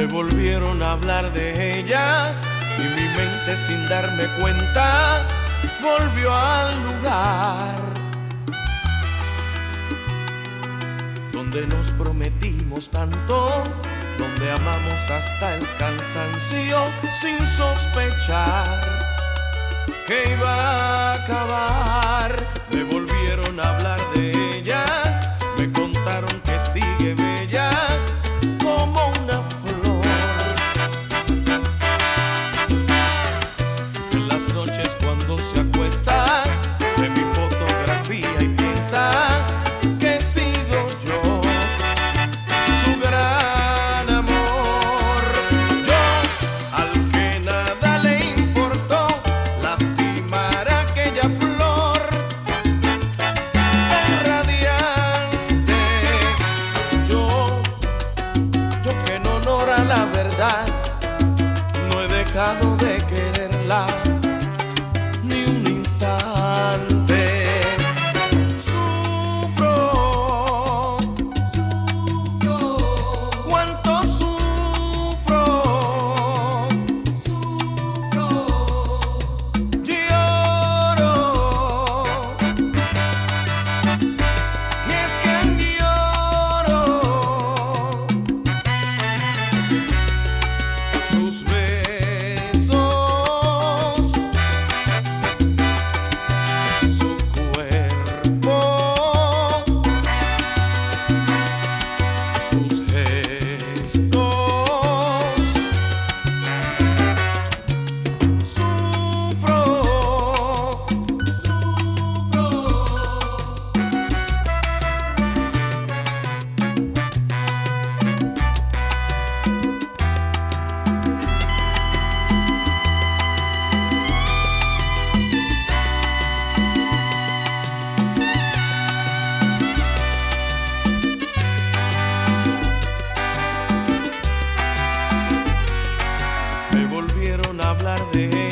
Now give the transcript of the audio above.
Me volvieron a hablar de ella y mi mente sin darme cuenta volvió al lugar donde nos prometimos tanto, donde amamos hasta el cansancio sin sospechar que iba a acabar. Me volvieron a hablar de ella, me contaron que sigue bella como una flor. En las noches cuando se acuesta ve mi fotografía y piensa que he sido yo su gran amor. Yo, al que nada le importó lastimar aquella flor tan radiante. Yo que en honor a la verdad no he dejado de quererla ni un instante. Sufro, cuánto sufro, lloro, y es que lloro sus besos, su cuerpo, sus gestos. Sufro. Me volvieron a hablar de